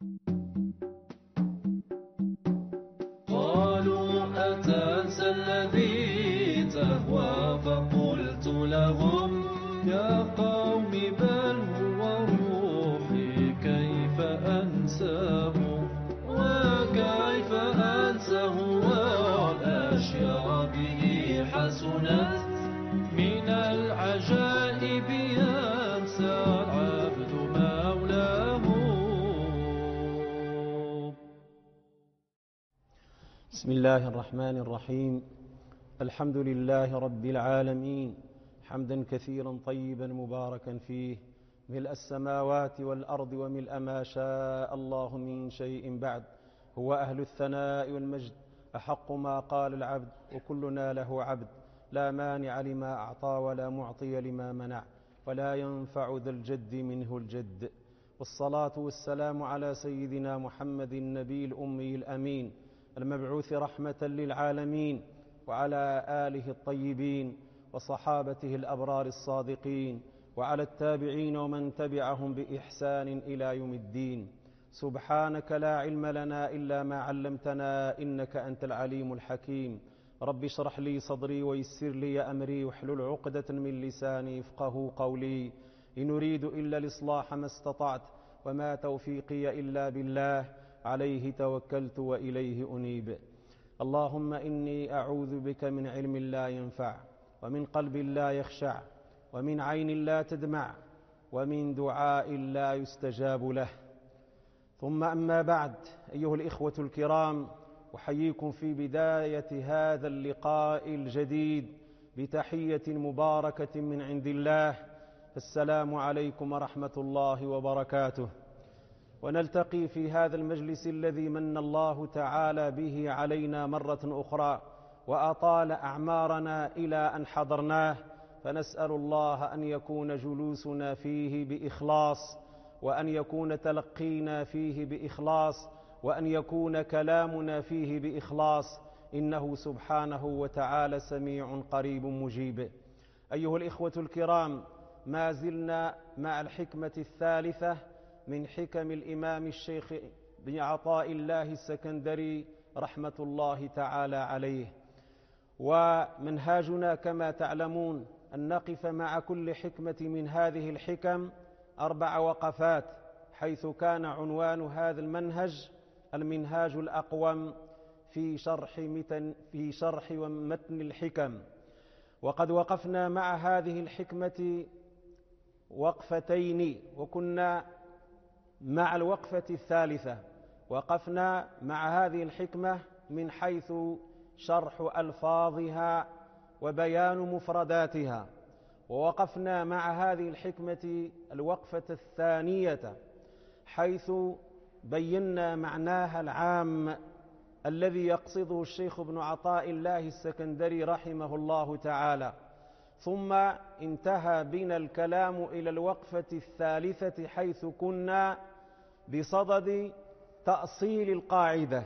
قالوا أتنسى الذي تهوى فقلت لهم يا قوم بل هو روحي كيف أنساه وكيف أنساه والأشياء به حسنت من العجائب ينسى العبد مولاه. بسم الله الرحمن الرحيم. الحمد لله رب العالمين حمدا كثيرا طيبا مباركا فيه ملء السماوات والأرض وملء ما شاء الله من شيء بعد. هو أهل الثناء والمجد أحق ما قال العبد وكلنا له عبد لا مانع لما أعطى ولا معطي لما منع ولا ينفع ذا الجد منه الجد. والصلاة والسلام على سيدنا محمد النبي الأمي الأمين المبعوث رحمة للعالمين وعلى آله الطيبين وصحابته الأبرار الصادقين وعلى التابعين ومن تبعهم بإحسان إلى يوم الدين. سبحانك لا علم لنا إلا ما علمتنا إنك أنت العليم الحكيم. رب اشرح لي صدري ويسر لي أمري واحلل عقدة من لساني يفقهوا قولي. إن أريد إلا الإصلاح ما استطعت وما توفيقي إلا بالله عليه توكلت وإليه أنيب. اللهم إني أعوذ بك من علم لا ينفع ومن قلب لا يخشع ومن عين لا تدمع ومن دعاء لا يستجاب له. ثم أما بعد، أيها الإخوة الكرام، أحييكم في بداية هذا اللقاء الجديد بتحية مباركة من عند الله. السلام عليكم ورحمة الله وبركاته. ونلتقي في هذا المجلس الذي من الله تعالى به علينا مرة أخرى وأطال أعمارنا إلى أن حضرناه، فنسأل الله أن يكون جلوسنا فيه بإخلاص، وأن يكون تلقينا فيه بإخلاص، وأن يكون كلامنا فيه بإخلاص، إنه سبحانه وتعالى سميع قريب مجيب. أيها الإخوة الكرام، ما زلنا مع الحكمة الثالثة من حكم الإمام الشيخ بن عطاء الله السكندري رحمة الله تعالى عليه. ومنهاجنا كما تعلمون أن نقف مع كل حكمة من هذه الحكم 4 وقفات، حيث كان عنوان هذا المنهج المنهاج الأقوم في شرح ومتن الحكم. وقد وقفنا مع هذه الحكمة وقفتين، وكنا مع الوقفة الثالثة وقفنا مع هذه الحكمة من حيث شرح ألفاظها وبيان مفرداتها، ووقفنا مع هذه الحكمة الوقفة الثانية حيث بينا معناها العام الذي يقصده الشيخ ابن عطاء الله السكندري رحمه الله تعالى. ثم انتهى بنا الكلام إلى الوقفة الثالثة حيث كنا بصدد تأصيل القاعدة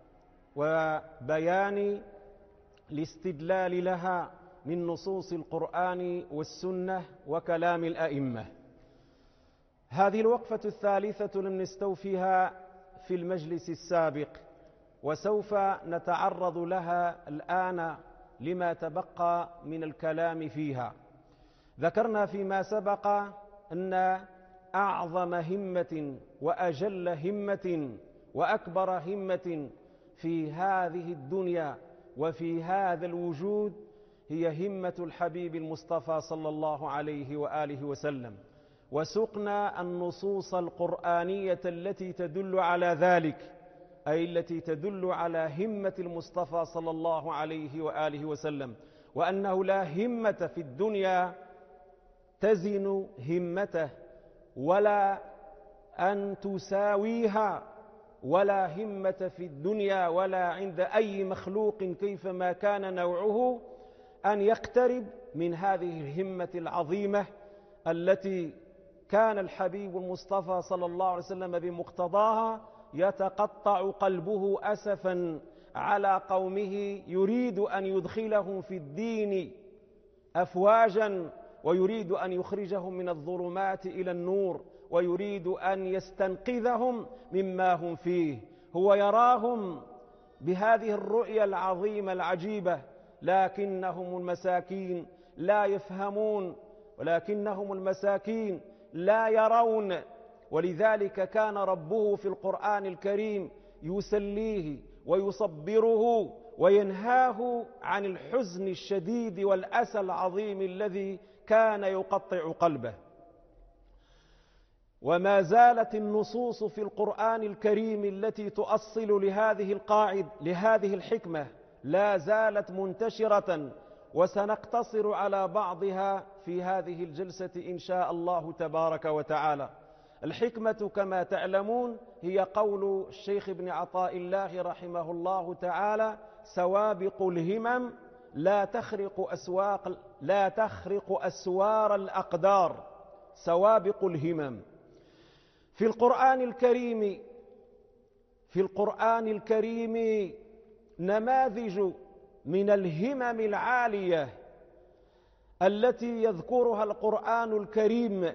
وبيان الاستدلال لها من نصوص القرآن والسنة وكلام الأئمة. هذه الوقفة الثالثة لم نستوفها في المجلس السابق، وسوف نتعرض لها الآن لما تبقى من الكلام فيها. ذكرنا فيما سبق أن أعظم همة وأجل همة وأكبر همة في هذه الدنيا وفي هذا الوجود هي همة الحبيب المصطفى صلى الله عليه وآله وسلم، وسقنا النصوص القرآنية التي تدل على ذلك، أي التي تدل على همة المصطفى صلى الله عليه وآله وسلم، وأنه لا همة في الدنيا تزن همته ولا أن تساويها، ولا همة في الدنيا ولا عند أي مخلوق كيفما كان نوعه أن يقترب من هذه الهمة العظيمة التي كان الحبيب المصطفى صلى الله عليه وسلم بمقتضاها يتقطع قلبه أسفا على قومه يريد أن يدخلهم في الدين أفواجا ويريد أن يخرجهم من الظلمات إلى النور ويريد أن يستنقذهم مما هم فيه. هو يراهم بهذه الرؤية العظيمة العجيبة، لكنهم المساكين لا يفهمون، ولكنهم المساكين لا يرون. ولذلك كان ربه في القرآن الكريم يسليه ويصبره وينهاه عن الحزن الشديد والأسى العظيم الذي كان يقطع قلبه. وما زالت النصوص في القرآن الكريم التي تؤصل لهذه الحكمة لا زالت منتشرة، وسنقتصر على بعضها في هذه الجلسة إن شاء الله تبارك وتعالى. الحكمة كما تعلمون هي قول الشيخ ابن عطاء الله رحمه الله تعالى: سوابق الهمم لا تخرق أسوار الأقدار. سوابق الهمم في القرآن الكريم نماذج من الهمم العالية التي يذكرها القرآن الكريم،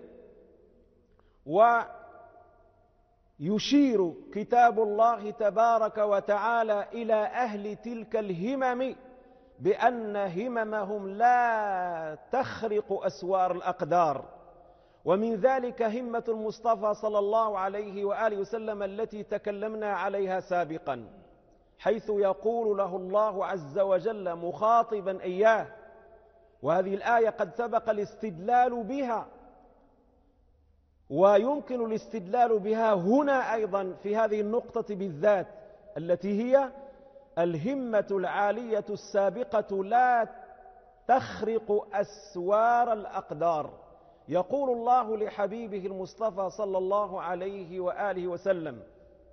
ويشير كتاب الله تبارك وتعالى إلى أهل تلك الهمم بأن هممهم لا تخرق أسوار الأقدار. ومن ذلك همة المصطفى صلى الله عليه وآله وسلم التي تكلمنا عليها سابقا، حيث يقول له الله عز وجل مخاطبا إياه، وهذه الآية قد سبق الاستدلال بها، ويمكن الاستدلال بها هنا أيضا في هذه النقطة بالذات، التي هي الهمة العالية السابقة لا تخرق أسوار الأقدار. يقول الله لحبيبه المصطفى صلى الله عليه وآله وسلم: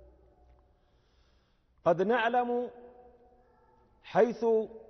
قد نعلم، حيث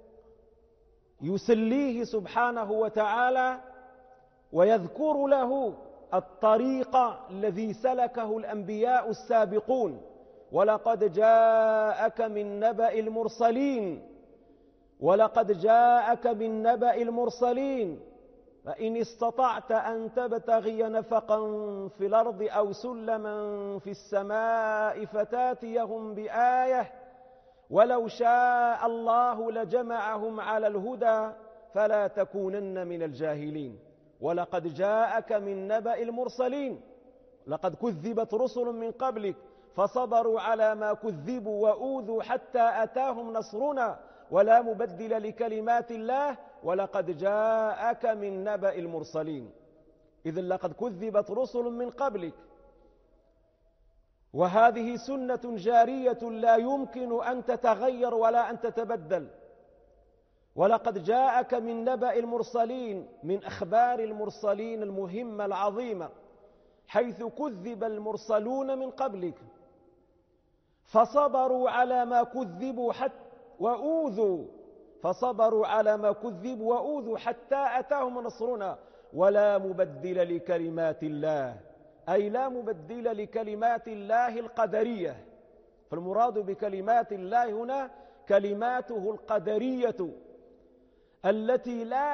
يسليه سبحانه وتعالى ويذكر له الطريق الذي سلكه الأنبياء السابقون: ولقد جاءك من نبأ المرسلين، ولقد جاءك من نبأ المرسلين فإن استطعت أن تبتغي نفقا في الأرض أو سلما في السماء فتاتيهم بآية ولو شاء الله لجمعهم على الهدى فلا تكونن من الجاهلين. ولقد جاءك من نبأ المرسلين، لقد كذبت رسل من قبلك فصبروا على ما كذبوا وأوذوا حتى أتاهم نصرنا ولا مبدل لكلمات الله ولقد جاءك من نبأ المرسلين. إذن لقد كذبت رسل من قبلك، وهذه سنة جارية لا يمكن أن تتغير ولا أن تتبدل. ولقد جاءك من نبأ المرسلين، من أخبار المرسلين المهمة العظيمة، حيث كذب المرسلون من قبلك فصبروا على ما كذبوا وأوذوا حتى أتاهم نصرنا ولا مبدل لكلمات الله، أي لا مبدل لكلمات الله القدرية. فالمراد بكلمات الله هنا كلماته القدرية التي لا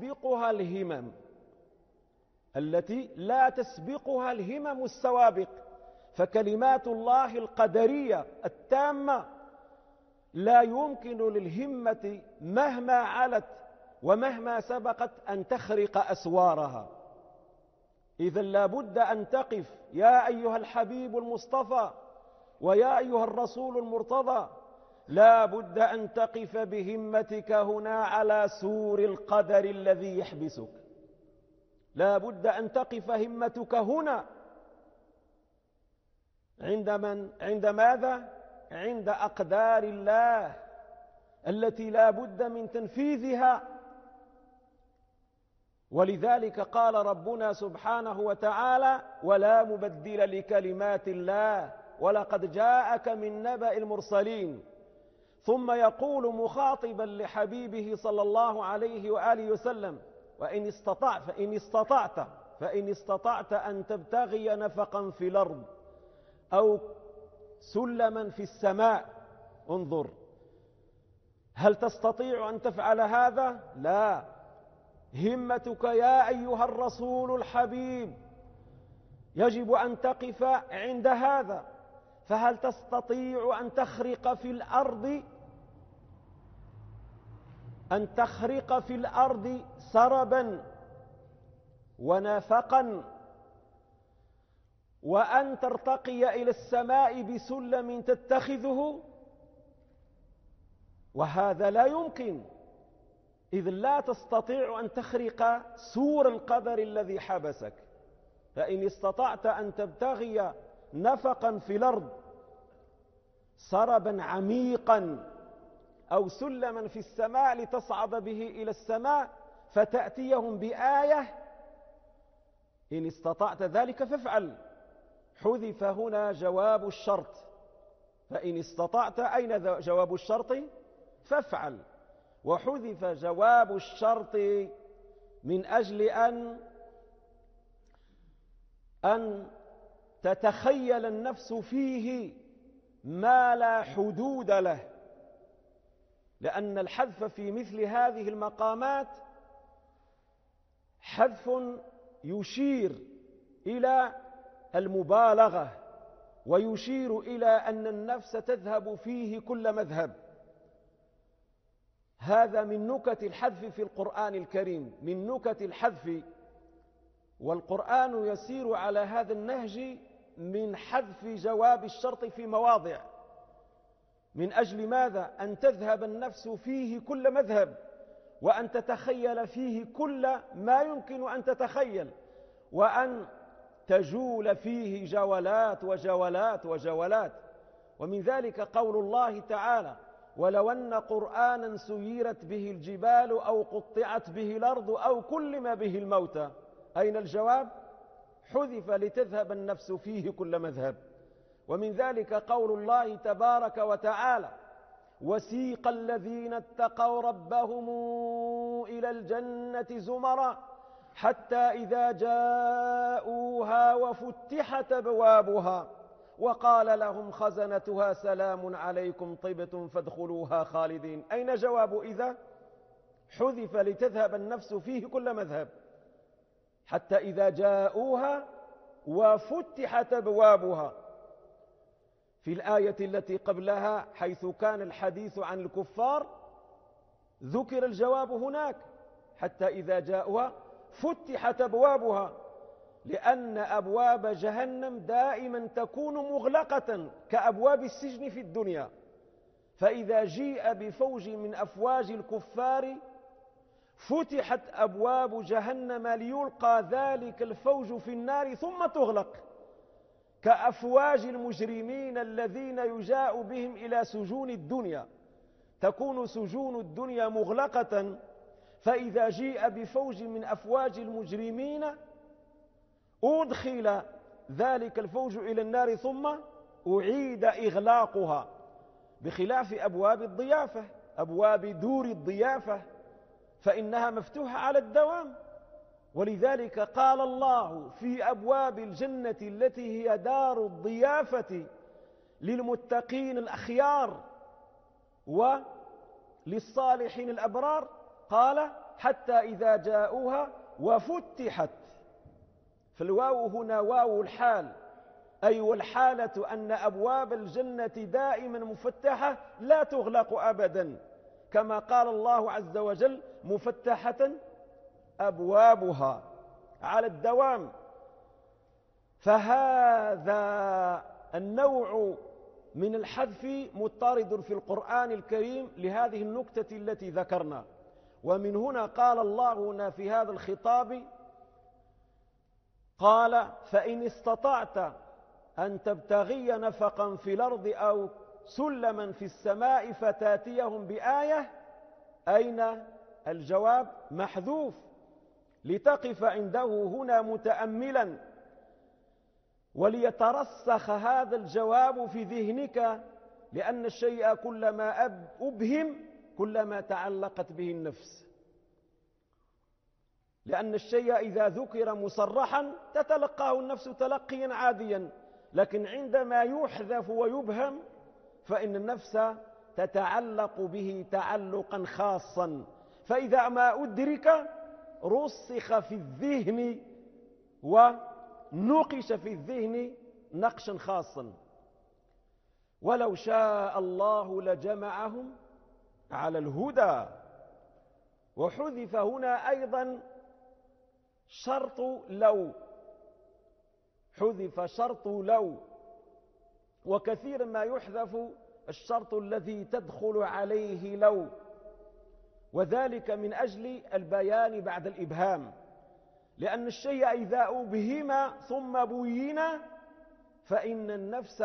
تسبقها الهمم السوابق. فكلمات الله القدرية التامة لا يمكن للهمة مهما علت ومهما سبقت أن تخرق أسوارها. إذن لا بد أن تقف يا أيها الحبيب المصطفى ويا أيها الرسول المرتضى، لا بد أن تقف بهمتك هنا على سور القدر الذي يحبسك. لا بد أن تقف همتك هنا عند ماذا؟ عند أقدار الله التي لا بد من تنفيذها. ولذلك قال ربنا سبحانه وتعالى: ولا مبدل لكلمات الله ولقد جاءك من نبأ المرسلين. ثم يقول مخاطبا لحبيبه صلى الله عليه وآله وسلم: فإن استطعت أن تبتغي نفقا في الأرض أو سلما في السماء. انظر، هل تستطيع أن تفعل هذا؟ لا. همتك يا أيها الرسول الحبيب يجب أن تقف عند هذا. فهل تستطيع أن تخرق في الأرض سربا ونفقا، وأن ترتقي إلى السماء بسلم تتخذه؟ وهذا لا يمكن، إذ لا تستطيع أن تخرق سور القدر الذي حبسك. فإن استطعت أن تبتغي نفقا في الأرض، سربا عميقا، أو سلما في السماء لتصعد به إلى السماء فتأتيهم بآية، إن استطعت ذلك فافعل. حذف هنا جواب الشرط، فإن استطعت أين جواب الشرط؟ فافعل. وحذف جواب الشرط من أجل أن تتخيل النفس فيه ما لا حدود له، لأن الحذف في مثل هذه المقامات حذف يشير إلى المبالغة، ويشير إلى أن النفس تذهب فيه كل مذهب. هذا من نكت الحذف في القرآن الكريم، من نكت الحذف، والقرآن يسير على هذا النهج من حذف جواب الشرط في مواضع. من أجل ماذا؟ أن تذهب النفس فيه كل مذهب، وأن تتخيل فيه كل ما يمكن أن تتخيل، وأن تجول فيه جولات وجولات وجولات. ومن ذلك قول الله تعالى: ولو أن قرآنا سيرت به الجبال أو قطعت به الأرض أو كلم به الموتى. أين الجواب؟ حذف لتذهب النفس فيه كل مذهب. ومن ذلك قول الله تبارك وتعالى: وسيق الذين اتقوا ربهم إلى الجنة زمرا حتى إذا جاءوها وفتحت أبوابها وقال لهم خزنتها سلام عليكم طبتم فادخلوها خالدين. أين جواب إذا؟ حذف لتذهب النفس فيه كل مذهب. حتى إذا جاءوها وفتحت أبوابها. في الآية التي قبلها حيث كان الحديث عن الكفار ذكر الجواب هناك: حتى إذا جاءوها فتحت أبوابها، لأن أبواب جهنم دائما تكون مغلقة كأبواب السجن في الدنيا. فإذا جيء بفوج من أفواج الكفار فتحت أبواب جهنم ليلقى ذلك الفوج في النار ثم تغلق، كأفواج المجرمين الذين يجاء بهم إلى سجون الدنيا. تكون سجون الدنيا مغلقة، فإذا جيء بفوج من أفواج المجرمين أدخل ذلك الفوج إلى النار ثم أعيد إغلاقها، بخلاف أبواب الضيافة، أبواب دور الضيافة فإنها مفتوحة على الدوام. ولذلك قال الله في أبواب الجنة التي هي دار الضيافة للمتقين الأخيار وللصالحين الأبرار، قال: حتى إذا جاءوها وفتحت. فالواو هنا واو الحال، أي والحالة أن أبواب الجنة دائما مفتحة لا تغلق أبدا، كما قال الله عز وجل: مفتحة أبوابها، على الدوام. فهذا النوع من الحذف مضطرد في القرآن الكريم لهذه النكتة التي ذكرنا. ومن هنا قال الله هنا في هذا الخطاب، قال: فإن استطعت أن تبتغي نفقا في الأرض أو سلما في السماء فتاتيهم بآية. أين الجواب؟ محذوف، لتقف عنده هنا متأملا، وليترسخ هذا الجواب في ذهنك، لأن الشيء كلما أبهم كلما تعلقت به النفس، لأن الشيء إذا ذكر مصرحا تتلقاه النفس تلقيا عاديا، لكن عندما يحذف ويبهم فإن النفس تتعلق به تعلقا خاصا. فإذا ما أدرك رسخ في الذهن نقش في الذهن نقشا خاصا: ولو شاء الله لجمعهم على الهدى. وحذف هنا أيضا شرط لو، حذف شرط لو، وكثيرا ما يحذف الشرط الذي تدخل عليه لو، وذلك من أجل البيان بعد الإبهام، لأن الشيء إذا أبهم ثم بين فإن النفس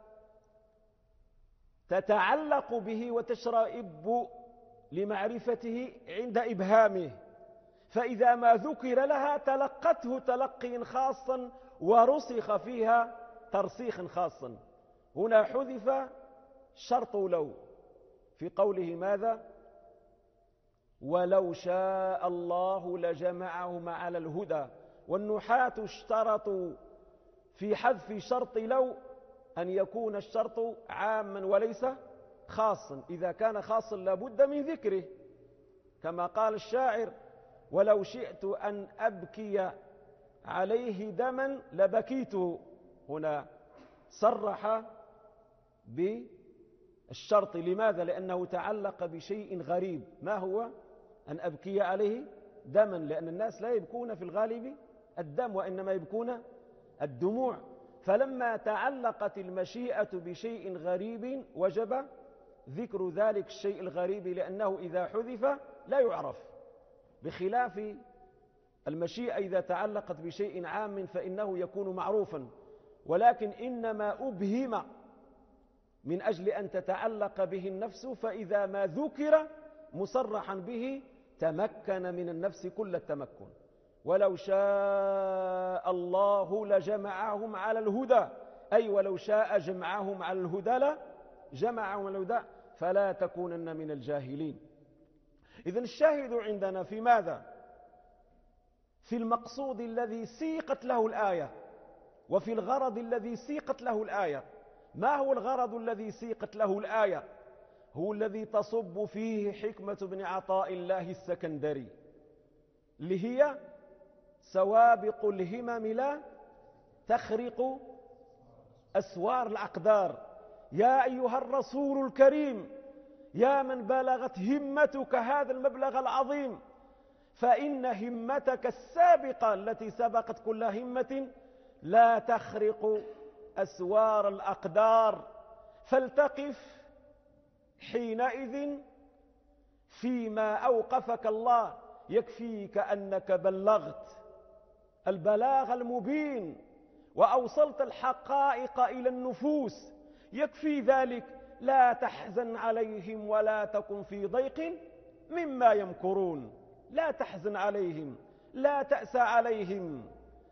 تتعلق به وتشرئب لمعرفته عند إبهامه، فإذا ما ذكر لها تلقته تلقي خاصا ورسخ فيها ترسيخا خاصا. هنا حذف شرط لو في قوله ماذا؟ ولو شاء الله لجمعهم على الهدى. والنحاة اشترطوا في حذف شرط لو أن يكون الشرط عاما وليس خاصا، إذا كان خاصا لابد من ذكره، كما قال الشاعر: ولو شئت أن أبكي عليه دما لبكيته. هنا صرح بالشرط. لماذا؟ لأنه تعلق بشيء غريب. ما هو؟ أن أبكي عليه دما، لأن الناس لا يبكون في الغالب الدم، وإنما يبكون الدموع. فلما تعلقت المشيئة بشيء غريب وجب ذكر ذلك الشيء الغريب، لأنه إذا حذف لا يعرف، بخلاف المشيئة إذا تعلقت بشيء عام فإنه يكون معروفا، ولكن إنما أبهم من أجل أن تتعلق به النفس، فإذا ما ذكر مصرحا به تمكن من النفس كل التمكن. ولو شاء الله لجمعهم على الهدى، أي ولو شاء جمعهم على الهدى لا جمعهم على الهدى فلا تكونن من الجاهلين. إذن الشاهد عندنا في ماذا؟ في المقصود الذي سيقت له الآية، وفي الغرض الذي سيقت له الآية. ما هو الغرض الذي سيقت له الآية؟ هو الذي تصب فيه حكمة بن عطاء الله السكندري، اللي هي سوابق الهمم لا تخرق أسوار الأقدار. يا أيها الرسول الكريم، يا من بلغت همتك هذا المبلغ العظيم، فإن همتك السابقة التي سبقت كل همة لا تخرق أسوار الأقدار، فلتقف حينئذ فيما أوقفك الله. يكفيك أنك بلغت البلاغ المبين وأوصلت الحقائق إلى النفوس، يكفي ذلك. لا تحزن عليهم ولا تكن في ضيق مما يمكرون. لا تحزن عليهم، لا تأسى عليهم،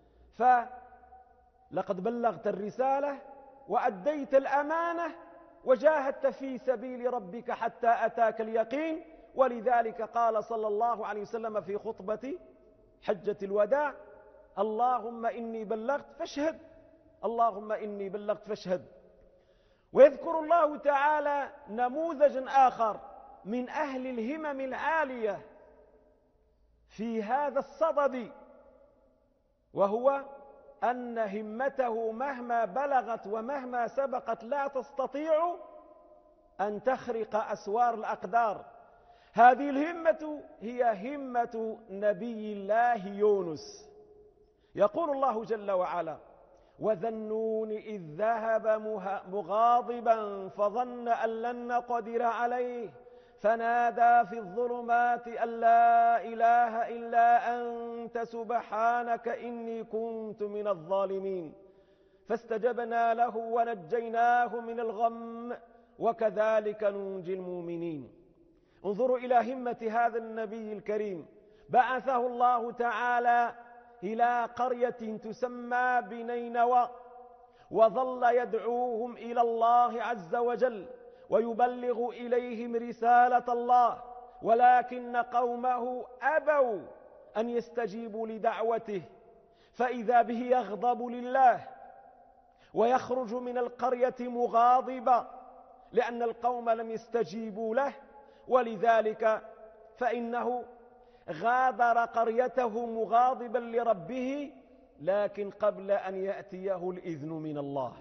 فلقد بلغت الرسالة وأديت الأمانة وجاهدت في سبيل ربك حتى أتاك اليقين. ولذلك قال صلى الله عليه وسلم في خطبة حجة الوداع: اللهم إني بلغت فاشهد، اللهم إني بلغت فاشهد. ويذكر الله تعالى نموذجا آخر من أهل الهمم العالية في هذا الصدد، وهو أن همته مهما بلغت ومهما سبقت لا تستطيع أن تخرق أسوار الأقدار. هذه الهمة هي همة نبي الله يونس. يقول الله جل وعلا: وذا النون إذ ذهب مغاضبا فظن أن لن نقدر عليه فنادى في الظلمات أن لا إله إلا أنت سبحانك إني كنت من الظالمين فاستجبنا له ونجيناه من الغم وكذلك ننجي المؤمنين. انظروا إلى همة هذا النبي الكريم. بعثه الله تعالى إلى قرية تسمى بنينوى، وظل يدعوهم إلى الله عز وجل ويبلغ إليهم رسالة الله، ولكن قومه أبوا أن يستجيبوا لدعوته، فإذا به يغضب لله ويخرج من القرية مغاضبا لأن القوم لم يستجيبوا له، ولذلك فإنه غادر قريته مغاضبا لربه لكن قبل أن يأتيه الإذن من الله.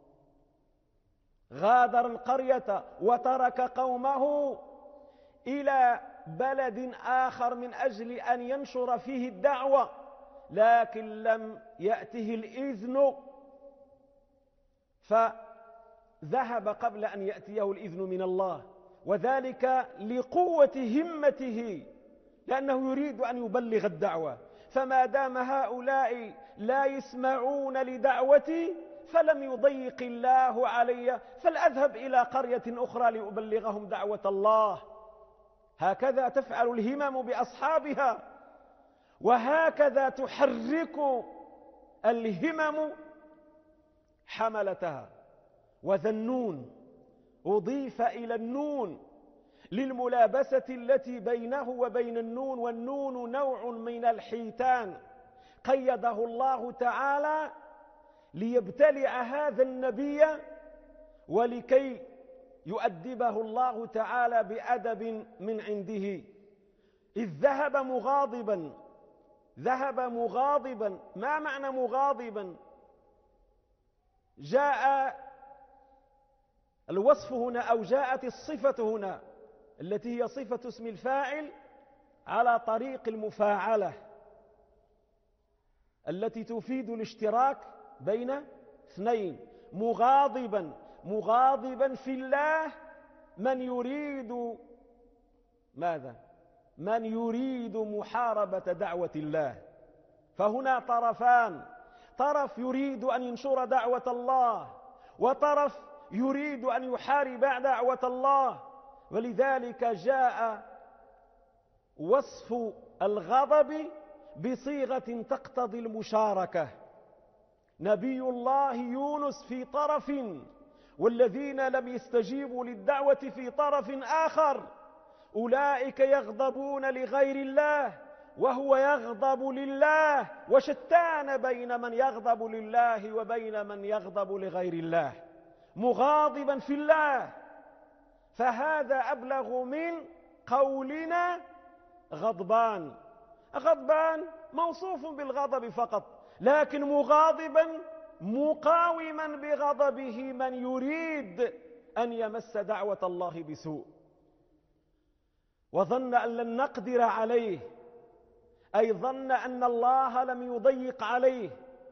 غادر القرية وترك قومه إلى بلد آخر من أجل أن ينشر فيه الدعوة، لكن لم يأته الإذن، فذهب قبل أن يأتيه الإذن من الله، وذلك لقوة همته، لأنه يريد أن يبلغ الدعوة. فما دام هؤلاء لا يسمعون لدعوتي فلم يضيق الله علي، فلأذهب إلى قرية أخرى لأبلغهم دعوة الله. هكذا تفعل الهمم بأصحابها، وهكذا تحرك الهمم حملتها. وذا النون أضيف إلى النون للملابسة التي بينه وبين النون، والنون نوع من الحيتان قيده الله تعالى ليبتلع هذا النبي ولكي يؤدبه الله تعالى بأدب من عنده. إذ ذهب مغاضبا. ذهب مغاضبا. ما معنى مغاضبا؟ جاء الوصف هنا أو جاءت الصفة هنا التي هي صفة اسم الفاعل على طريق المفاعلة التي تفيد الاشتراك بين اثنين. مغاضبا. مغاضبا في الله من يريد ماذا؟ من يريد محاربة دعوة الله. فهنا طرفان، طرف يريد أن ينشر دعوة الله، وطرف يريد أن يحارب دعوة الله. ولذلك جاء وصف الغضب بصيغة تقتضي المشاركة. نبي الله يونس في طرف، والذين لم يستجيبوا للدعوة في طرف آخر، أولئك يغضبون لغير الله وهو يغضب لله، وشتان بين من يغضب لله وبين من يغضب لغير الله. مغاضبا في الله، فهذا أبلغ من قولنا غضبان. غضبان موصوف بالغضب فقط، لكن مغاضبا مقاوما بغضبه من يريد أن يمس دعوة الله بسوء. وظن أن لن نقدر عليه، أي ظن أن الله لم يضيق عليه.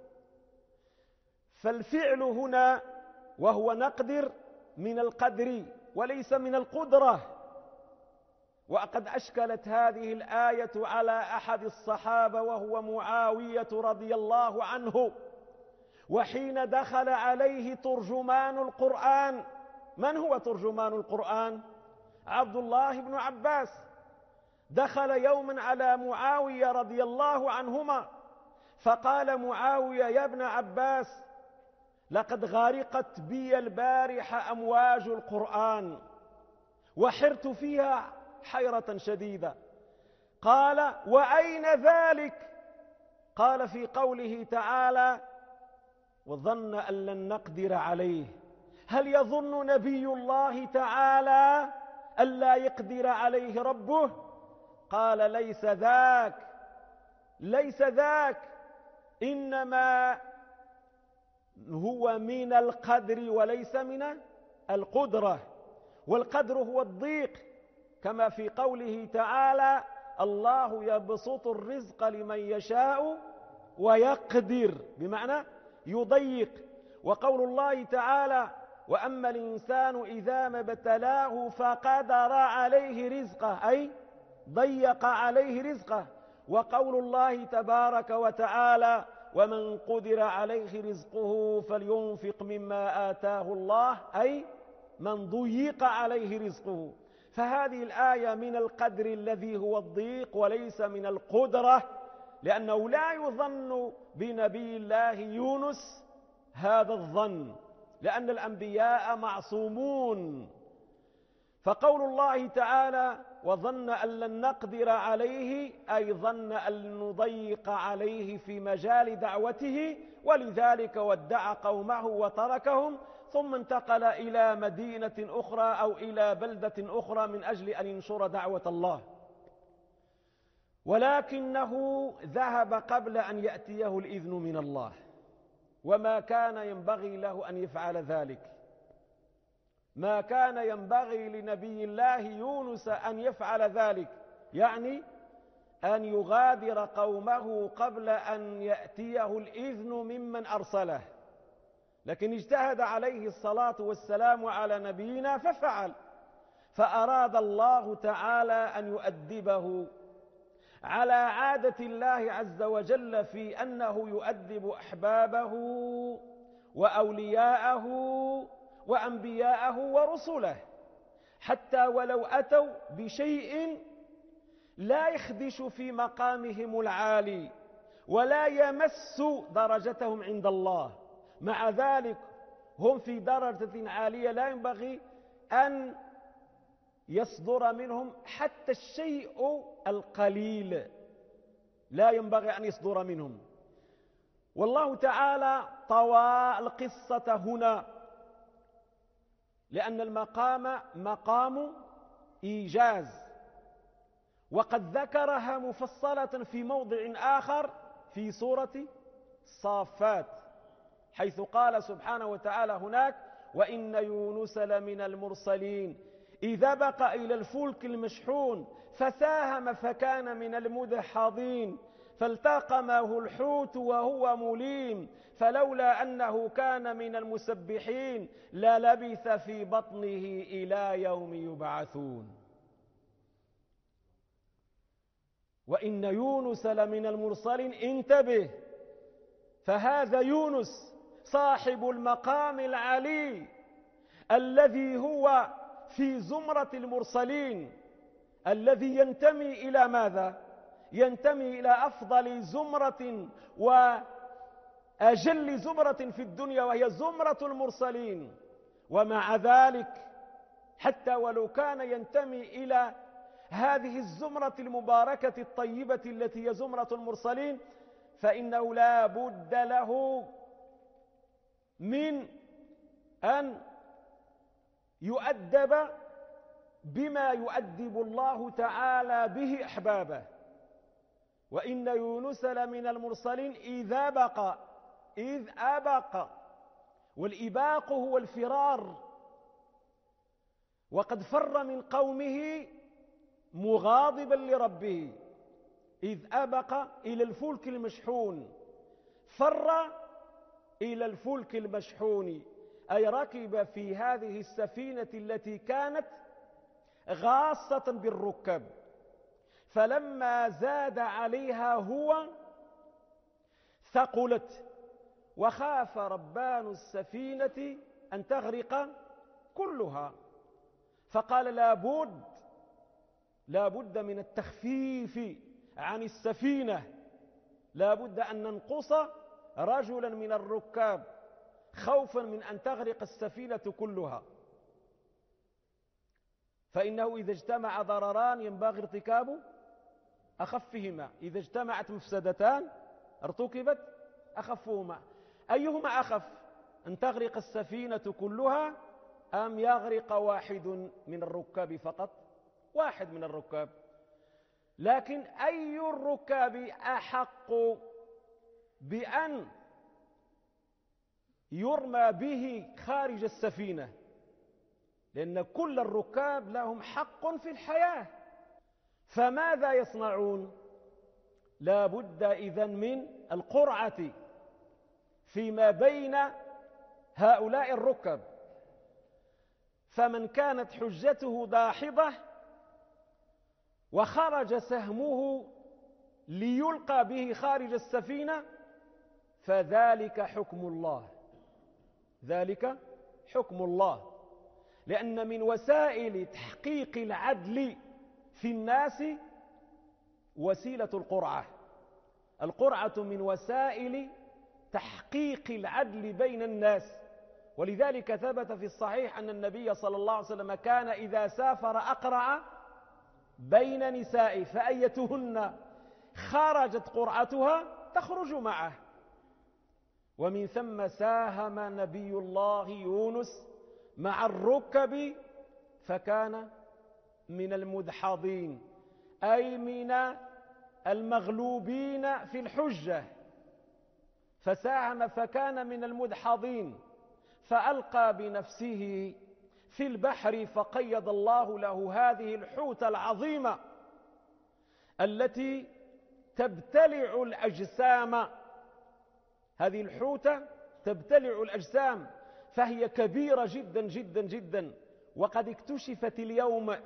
فالفعل هنا وهو نقدر من القدر وليس من القدرة. وقد أشكلت هذه الآية على أحد الصحابة وهو معاوية رضي الله عنه، وحين دخل عليه ترجمان القرآن. من هو ترجمان القرآن؟ عبد الله بن عباس. دخل يوما على معاوية رضي الله عنهما، فقال معاوية: يا ابن عباس، لقد غرقت بي البارحة أمواج القرآن وحرت فيها حيرة شديدة. قال: وأين ذلك؟ قال: في قوله تعالى: وظن أن لن نقدر عليه. هل يظن نبي الله تعالى أن لا يقدر عليه ربه؟ قال: ليس ذاك، ليس ذاك، إنما هو من القدر وليس من القدرة. والقدر هو الضيق، كما في قوله تعالى: الله يبسط الرزق لمن يشاء ويقدر، بمعنى يضيق. وقول الله تعالى: وأما الإنسان إذا ما ابتلاه فقدر عليه رزقه، أي ضيق عليه رزقه. وقول الله تبارك وتعالى: ومن قدر عليه رزقه فلينفق مما آتاه الله، أي من ضيق عليه رزقه. فهذه الآية من القدر الذي هو الضيق وليس من القدرة، لأنه لا يظن بنبي الله يونس هذا الظن، لأن الأنبياء معصومون. فقول الله تعالى: وظن أن لن نقدر عليه، أي ظن أن نضيق عليه في مجال دعوته، ولذلك ودع قومه وتركهم، ثم انتقل إلى مدينة أخرى أو إلى بلدة أخرى من أجل أن ينشر دعوة الله. ولكنه ذهب قبل أن يأتيه الإذن من الله، وما كان ينبغي له أن يفعل ذلك. ما كان ينبغي لنبي الله يونس أن يفعل ذلك، يعني أن يغادر قومه قبل أن يأتيه الإذن ممن أرسله، لكن اجتهد عليه الصلاة والسلام على نبينا ففعل، فأراد الله تعالى أن يؤدبه على عادة الله عز وجل في أنه يؤدب أحبابه وأولياءه وأنبياءه ورسله، حتى ولو أتوا بشيء لا يخدش في مقامهم العالي ولا يمس درجتهم عند الله، مع ذلك هم في درجة عالية لا ينبغي أن يصدر منهم حتى الشيء القليل، لا ينبغي أن يصدر منهم. والله تعالى طوى القصة هنا لأن المقام مقام إيجاز، وقد ذكرها مفصلة في موضع آخر في سورة الصافات، حيث قال سبحانه وتعالى هناك: وإن يونس لمن المرسلين إذ أبق إلى الفلك المشحون فساهم فكان من المدحضين فالتقمه الحوت وهو مليم فلولا أنه كان من المسبحين للبث في بطنه إلى يوم يبعثون. وإن يونس لمن المرسلين، انتبه، فهذا يونس صاحب المقام العلي الذي هو في زمرة المرسلين، الذي ينتمي إلى ماذا؟ ينتمي إلى أفضل زمرة وأجل زمرة في الدنيا، وهي زمرة المرسلين. ومع ذلك حتى ولو كان ينتمي إلى هذه الزمرة المباركة الطيبة التي هي زمرة المرسلين، فإنه لا بد له من أن يؤدب بما يؤدب الله تعالى به أحبابه. وإن يونس لمن المرسلين إذ أبق، والإباق هو الفرار، وقد فر من قومه مغاضبا لربه. إذ أبق إلى الفلك المشحون، فر إلى الفلك المشحون، أي ركب في هذه السفينة التي كانت غاصة بالركب، فلما زاد عليها هو ثقلت، وخاف ربان السفينة أن تغرق كلها، فقال لا بد من التخفيف عن السفينة، لا بد أن ننقص رجلا من الركاب خوفا من أن تغرق السفينة كلها، فإنه إذا اجتمع ضرران ينبغي ارتكاب أخفهما، إذا اجتمعت مفسدتان ارتكبت أخفهما. أيهما أخف، أن تغرق السفينة كلها أم يغرق واحد من الركاب فقط؟ واحد من الركاب. لكن أي الركاب أحق بأن يرمى به خارج السفينة؟ لأن كل الركاب لهم حق في الحياة، فماذا يصنعون؟ لا بد إذن من القرعة فيما بين هؤلاء الركب، فمن كانت حجته داحضة وخرج سهمه ليلقى به خارج السفينة فذلك حكم الله، ذلك حكم الله. لأن من وسائل تحقيق العدل في الناس وسيلة القرعة. القرعة من وسائل تحقيق العدل بين الناس، ولذلك ثبت في الصحيح أن النبي صلى الله عليه وسلم كان إذا سافر أقرع بين نسائه، فأيتهن خرجت قرعتها تخرج معه. ومن ثم ساهم نبي الله يونس مع الركب فكان من المدحضين، أي من المغلوبين في الحجة، فساهم فكان من المدحضين، فألقى بنفسه في البحر، فقيض الله له هذه الحوتة العظيمة التي تبتلع الأجسام. هذه الحوتة تبتلع الأجسام، فهي كبيرة جدا جدا جدا، وقد اكتشفت اليوم،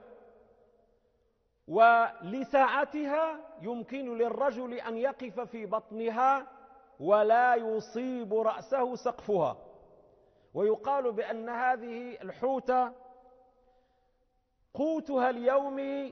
ولساعتها يمكن للرجل أن يقف في بطنها ولا يصيب رأسه سقفها. ويقال بأن هذه الحوتة قوتها اليومي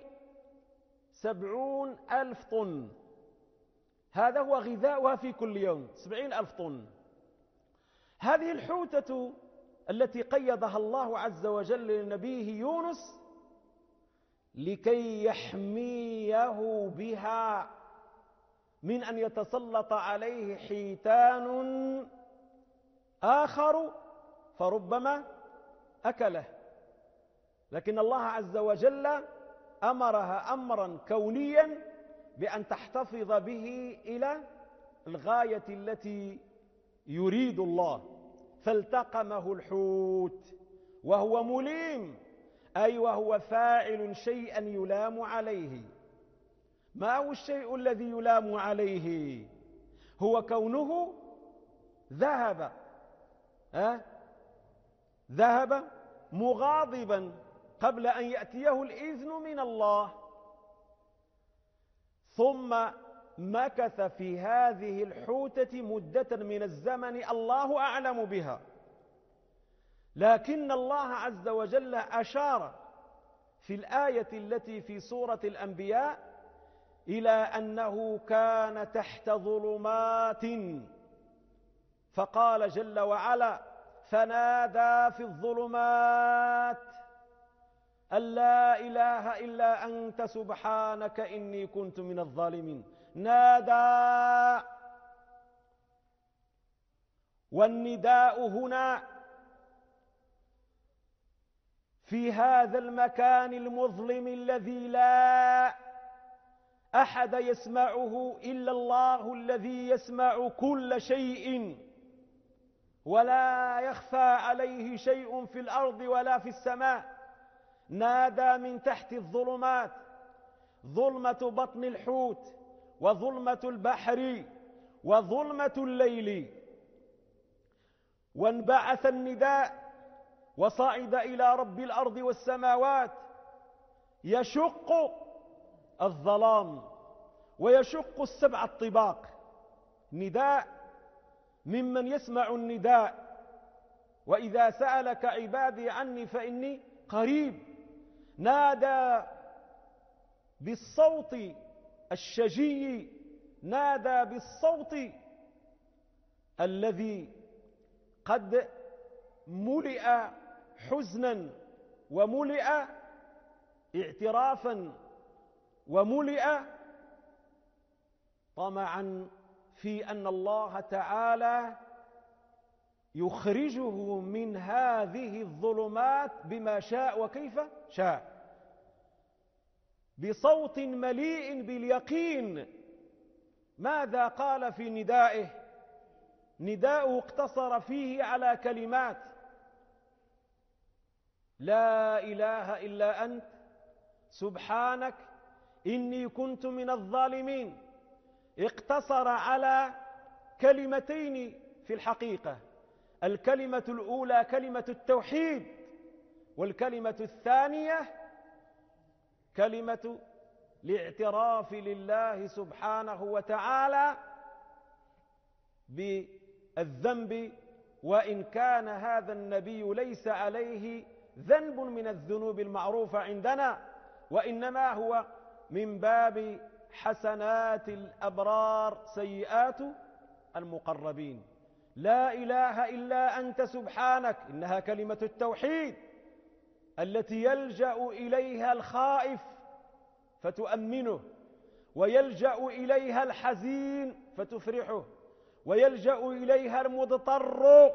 70,000 طن، هذا هو غذاؤها في كل يوم، 70,000 طن. هذه الحوتة التي قيضها الله عز وجل لنبيه يونس لكي يحميه بها من أن يتسلط عليه حيتان آخر فربما أكله، لكن الله عز وجل أمرها أمرا كونيا بأن تحتفظ به إلى الغاية التي يريد الله، فالتقمه الحوت وهو مليم، أي وهو فاعل شيئا يلام عليه. ما هو الشيء الذي يلام عليه؟ هو كونه ذهب مغاضبا قبل أن يأتيه الإذن من الله، ثم مكث في هذه الحوتة مدة من الزمن الله أعلم بها، لكن الله عز وجل أشار في الآية التي في سورة الأنبياء إلى أنه كان تحت ظلمات، فقال جل وعلا: فنادى في الظلمات أن لا إله إلا أنت سبحانك إني كنت من الظالمين. نادى، والنداء هنا في هذا المكان المظلم الذي لا أحد يسمعه إلا الله الذي يسمع كل شيء ولا يخفى عليه شيء في الأرض ولا في السماء. نادى من تحت الظلمات، ظلمة بطن الحوت وظلمة البحر وظلمة الليل، وانبعث النداء وصعد إلى رب الأرض والسماوات، يشق الظلام ويشق السبع الطباق. نداء ممن يسمع النداء: وإذا سألك عبادي عني فإني قريب. نادى بالصوت الشجي، نادى بالصوت الذي قد ملئ حزنا وملئ اعترافا وملئ طمعا في أن الله تعالى يخرجه من هذه الظلمات بما شاء وكيف شاء، بصوت مليء باليقين. ماذا قال في ندائه؟ نداؤه اقتصر فيه على كلمات: لا إله إلا أنت سبحانك إني كنت من الظالمين. اقتصر على كلمتين في الحقيقة: الكلمة الأولى كلمة التوحيد، والكلمة الثانية كلمة الاعتراف لله سبحانه وتعالى بالذنب، وإن كان هذا النبي ليس عليه ذنب من الذنوب المعروفة عندنا، وإنما هو من باب حسنات الأبرار سيئات المقربين. لا إله إلا أنت سبحانك، إنها كلمة التوحيد التي يلجأ إليها الخائف فتؤمنه، ويلجأ إليها الحزين فتفرحه، ويلجأ إليها المضطر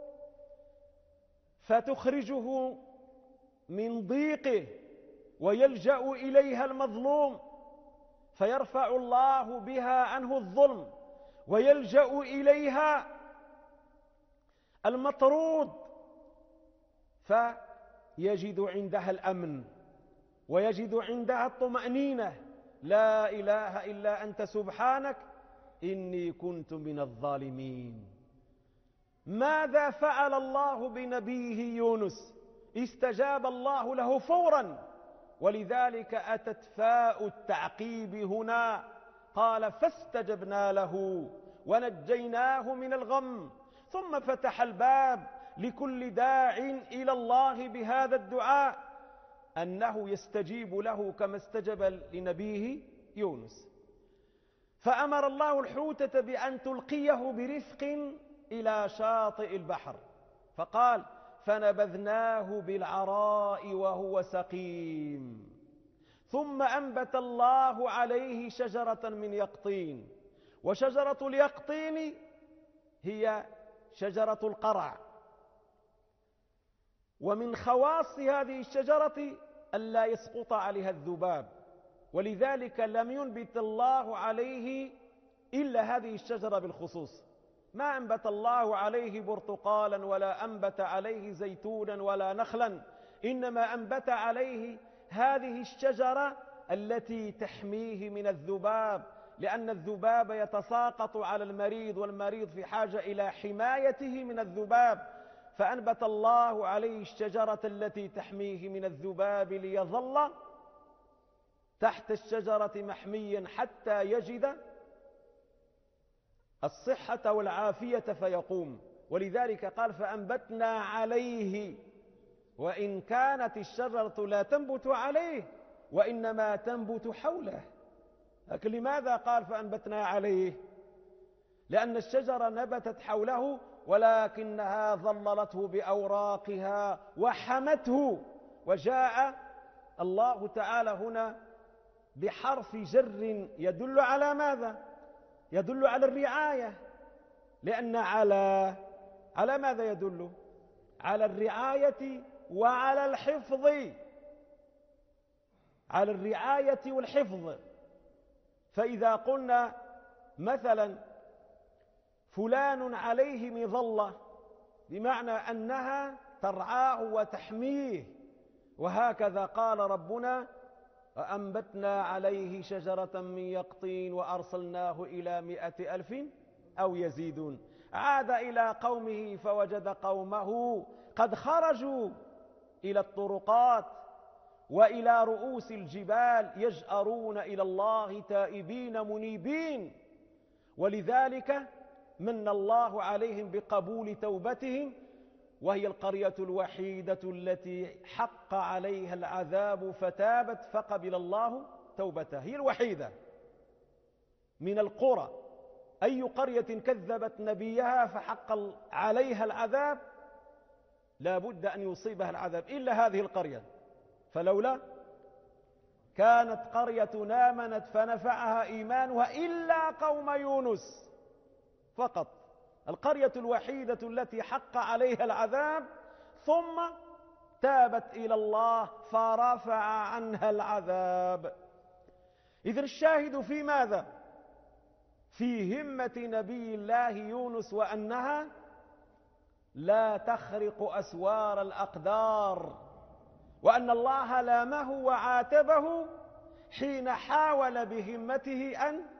فتخرجه من ضيقه، ويلجأ إليها المظلوم فيرفع الله بها عنه الظلم ويلجأ إليها المطرود، فيجد عندها الأمن ويجد عندها الطمأنينة. لا إله إلا أنت سبحانك إني كنت من الظالمين. ماذا فعل الله بنبيه يونس؟ استجاب الله له فورا، ولذلك أتت فاء التعقيب هنا، قال فاستجبنا له ونجيناه من الغم، ثم فتح الباب لكل داع إلى الله بهذا الدعاء أنه يستجيب له كما استجب لنبيه يونس. فأمر الله الحوتة بأن تلقيه برفق إلى شاطئ البحر، فقال فنبذناه بالعراء وهو سقيم، ثم أنبت الله عليه شجرة من يقطين، وشجرة اليقطين هي شجرة القرع، ومن خواص هذه الشجرة ألا يسقط عليها الذباب، ولذلك لم ينبت الله عليه إلا هذه الشجرة بالخصوص. ما أنبت الله عليه برتقالا ولا أنبت عليه زيتونا ولا نخلا، إنما أنبت عليه هذه الشجرة التي تحميه من الذباب، لأن الذباب يتساقط على المريض، والمريض في حاجة إلى حمايته من الذباب، فأنبت الله عليه الشجرة التي تحميه من الذباب ليظل تحت الشجرة محميا حتى يجد الصحة والعافية فيقوم. ولذلك قال فأنبتنا عليه، وإن كانت الشجرة لا تنبت عليه وإنما تنبت حوله. لكن لماذا قال فأنبتنا عليه؟ لأن الشجرة نبتت حوله، ولكنها ظللته بأوراقها وحمته. وجاء الله تعالى هنا بحرف جر يدل على ماذا؟ يدل على الرعاية، لأن على ماذا يدل؟ على الرعاية وعلى الحفظ، على الرعاية والحفظ. فإذا قلنا مثلا فلان عليه مظلة، بمعنى أنها ترعاه وتحميه، وهكذا قال ربنا وأنبتنا عليه شجرة من يقطين وأرسلناه إلى 100,000 أو يزيدون. عاد إلى قومه فوجد قومه قد خرجوا إلى الطرقات وإلى رؤوس الجبال يجأرون إلى الله تائبين منيبين، ولذلك من الله عليهم بقبول توبتهم، وهي القرية الوحيدة التي حق عليها العذاب فتابت فقبل الله توبتها، هي الوحيدة من القرى. أي قرية كذبت نبيها فحق عليها العذاب لا بد أن يصيبها العذاب إلا هذه القرية، فلولا كانت قرية آمنت فنفعها إيمانها إلا قوم يونس فقط، القرية الوحيدة التي حق عليها العذاب ثم تابت إلى الله فرفع عنها العذاب. إذن الشاهد في ماذا؟ في همة نبي الله يونس، وأنها لا تخرق أسوار الأقدار، وأن الله لامه وعاتبه حين حاول بهمته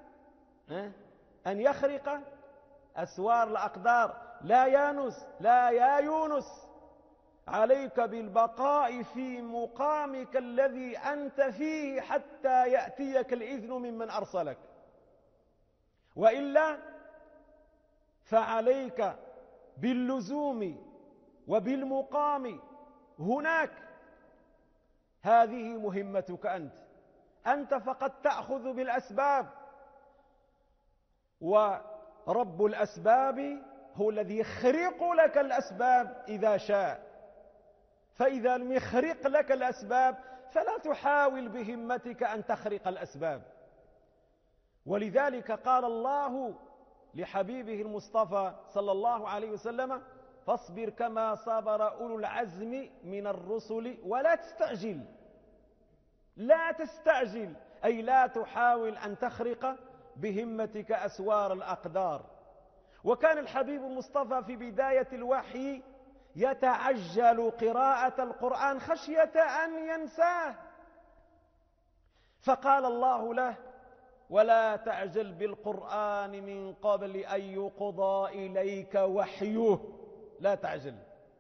أن يخرق أسوار الأقدار. لا يا يونس، عليك بالبقاء في مقامك الذي أنت فيه حتى يأتيك الإذن ممن أرسلك، وإلا فعليك باللزوم وبالمقام هناك. هذه مهمتك أنت فقط تأخذ بالأسباب، ورب الأسباب هو الذي يخرق لك الأسباب إذا شاء. فإذا لم يخرق لك الأسباب فلا تحاول بهمتك أن تخرق الأسباب. ولذلك قال الله لحبيبه المصطفى صلى الله عليه وسلم فاصبر كما صبر أولو العزم من الرسل ولا تستعجل. لا تستعجل، أي لا تحاول أن تخرق بهمتك أسوار الأقدار. وكان الحبيب المصطفى في بداية الوحي يتعجل قراءة القرآن خشية أن ينساه، فقال الله له: ولا تعجل بالقرآن من قبل أن يقضى إليك وحيه، لا تعجل.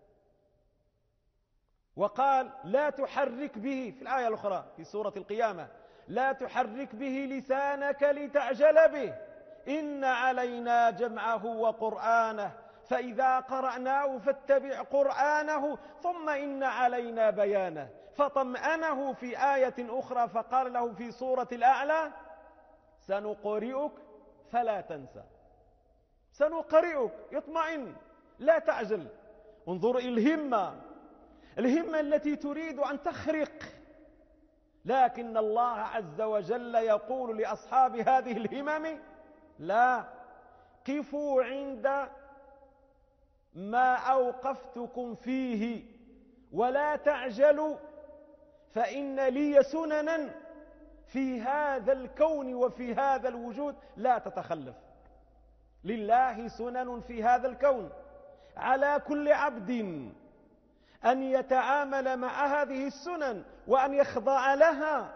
وقال: لا تحرك به في الآية الأخرى في سورة القيامة: لا تحرك به لسانك لتعجل به، إن علينا جمعه وقرآنه، فإذا قرأناه فاتبع قرآنه، ثم إن علينا بيانه. فطمأنه في آية أخرى فقال له في سورة الأعلى: سنقرئك فلا تنسى. سنقرئك، يطمئن، لا تعجل. انظر الهمة التي تريد أن تخرق، لكن الله عز وجل يقول لأصحاب هذه الهمم: لا، قفوا عند ما أوقفتكم فيه ولا تعجلوا، فإن لي سننا في هذا الكون وفي هذا الوجود لا تتخلف. لله سنن في هذا الكون، على كل عبد أن يتعامل مع هذه السنن وأن يخضع لها،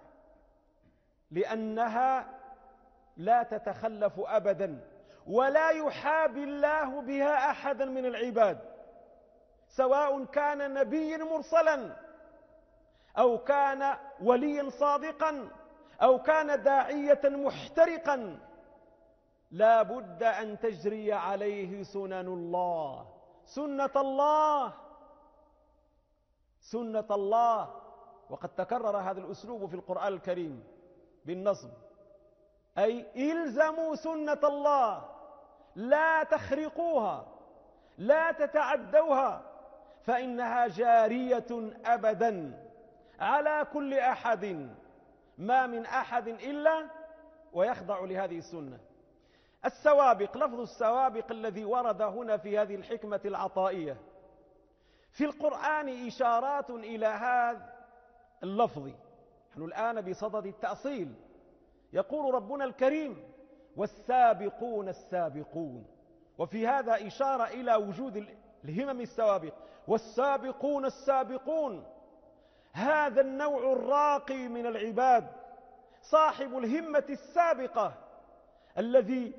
لأنها لا تتخلف أبدا، ولا يحابي الله بها أحدا من العباد، سواء كان نبيا مرسلا أو كان وليا صادقا أو كان داعية محترقا، لا بد أن تجري عليه سنن الله، سنة الله، سنة الله. وقد تكرر هذا الأسلوب في القرآن الكريم بالنصب، أي إلزموا سنة الله، لا تخرقوها، لا تتعدوها، فإنها جارية أبدا على كل أحد، ما من أحد إلا ويخضع لهذه السنة. السوابق، لفظ السوابق الذي ورد هنا في هذه الحكمة العطائية في القرآن إشارات إلى هذا اللفظ. نحن الآن بصدد التأصيل. يقول ربنا الكريم: والسابقون السابقون، وفي هذا إشارة إلى وجود الهمم السوابق. والسابقون السابقون، هذا النوع الراقي من العباد، صاحب الهمة السابقة، الذي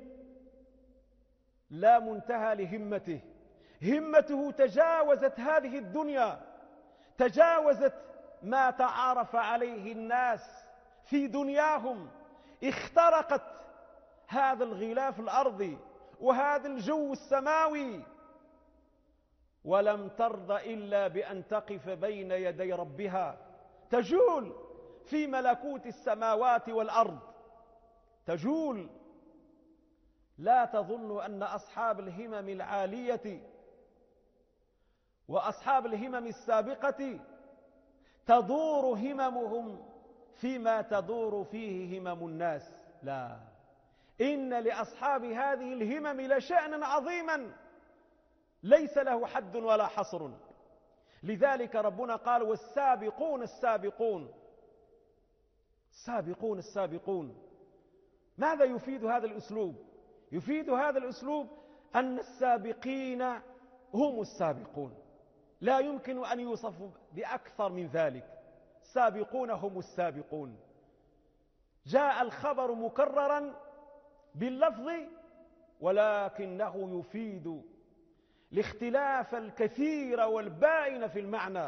لا منتهى لهمته، همته تجاوزت هذه الدنيا، تجاوزت ما تعارف عليه الناس في دنياهم، اخترقت هذا الغلاف الأرضي وهذا الجو السماوي، ولم ترض إلا بأن تقف بين يدي ربها، تجول في ملكوت السماوات والأرض، تجول. لا تظن أن أصحاب الهمم العالية وأصحاب الهمم السابقة تدور هممهم فيما تدور فيه همم الناس، لا، إن لأصحاب هذه الهمم لشأنا عظيما ليس له حد ولا حصر. لذلك ربنا قال: والسابقون السابقون، السابقون السابقون. ماذا يفيد هذا الأسلوب؟ يفيد هذا الأسلوب أن السابقين هم السابقون، لا يمكن أن يوصفوا بأكثر من ذلك. السابقون هم السابقون. جاء الخبر مكررا باللفظ، ولكنه يفيد الاختلاف الكثير والباين في المعنى.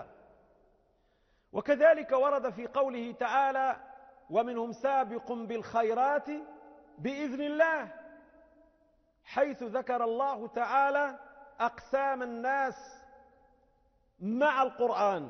وكذلك ورد في قوله تعالى: ومنهم سابق بالخيرات بإذن الله، حيث ذكر الله تعالى أقسام الناس مع القرآن.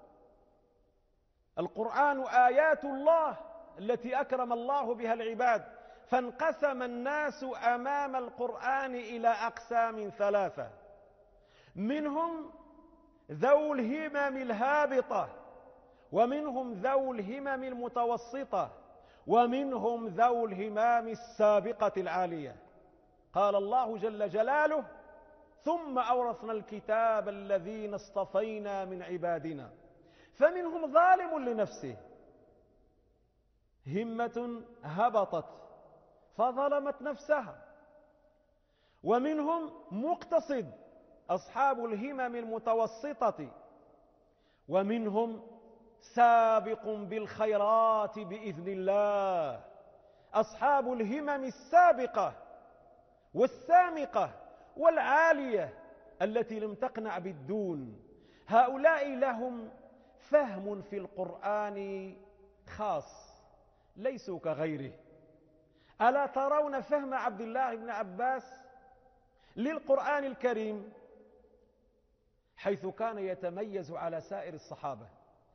القرآن آيات الله التي أكرم الله بها العباد، فانقسم الناس أمام القرآن إلى أقسام ثلاثة: منهم ذو الهمم الهابطة، ومنهم ذو الهمم المتوسطة، ومنهم ذو الهمام السابقة العالية. قال الله جل جلاله: ثم أورثنا الكتاب الذين اصطفينا من عبادنا، فمنهم ظالم لنفسه، همة هبطت فظلمت نفسها، ومنهم مقتصد أصحاب الهمم المتوسطة، ومنهم سابق بالخيرات بإذن الله، أصحاب الهمم السابقة والسامقة والعالية التي لم تقنع بالدون. هؤلاء لهم فهم في القرآن خاص، ليسوا كغيره. ألا ترون فهم عبد الله بن عباس للقرآن الكريم حيث كان يتميز على سائر الصحابة؟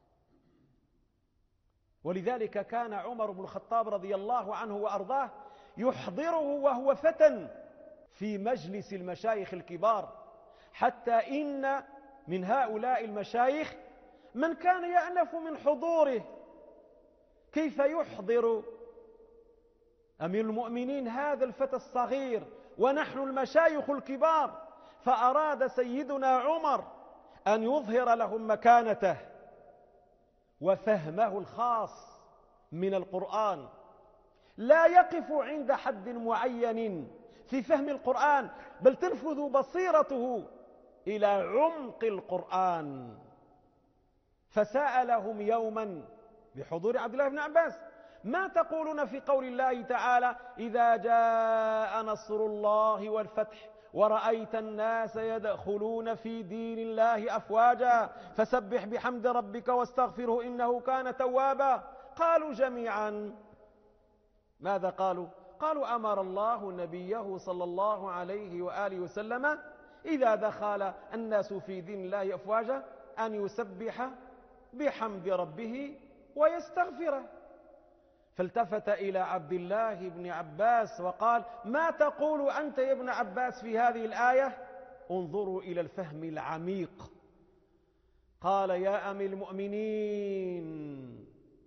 ولذلك كان عمر بن الخطاب رضي الله عنه وأرضاه يحضره وهو فتى في مجلس المشايخ الكبار، حتى إن من هؤلاء المشايخ من كان يأنف من حضوره. كيف يحضر أمير المؤمنين هذا الفتى الصغير ونحن المشايخ الكبار؟ فأراد سيدنا عمر أن يظهر لهم مكانته وفهمه الخاص من القرآن، لا يقف عند حد معين في فهم القرآن، بل تنفذ بصيرته إلى عمق القرآن. فسألهم يوما بحضور عبد الله بن عباس: ما تقولون في قول الله تعالى: إذا جاء نصر الله والفتح ورأيت الناس يدخلون في دين الله أفواجا فسبح بحمد ربك واستغفره إنه كان توابا؟ قالوا جميعا ماذا قالوا؟ قالوا: أمر الله نبيه صلى الله عليه وآله وسلم إذا دخل الناس في دين الله أفواجا أن يسبح بحمد ربه ويستغفره. فالتفت إلى عبد الله بن عباس وقال: ما تقول أنت يا ابن عباس في هذه الآية؟ انظروا إلى الفهم العميق. قال: يا أمير المؤمنين،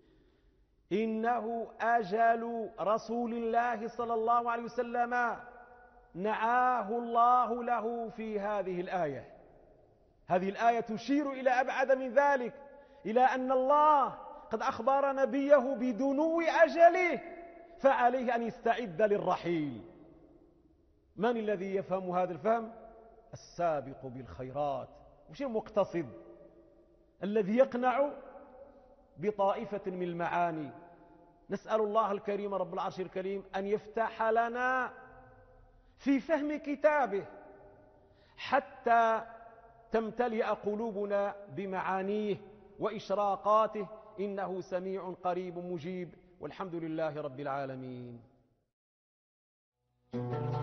إنه أجل رسول الله صلى الله عليه وسلم نعاه الله له في هذه الآية. هذه الآية تشير إلى أبعد من ذلك، إلى أن الله قد أخبر نبيه بدنو أجله، فعليه أن يستعد للرحيل. من الذي يفهم هذا الفهم؟ السابق بالخيرات، مش المقتصد الذي يقنع بطائفة من المعاني. نسأل الله الكريم رب العرش الكريم أن يفتح لنا في فهم كتابه حتى تمتلئ قلوبنا بمعانيه وإشراقاته، إنه سميع قريب مجيب، والحمد لله رب العالمين.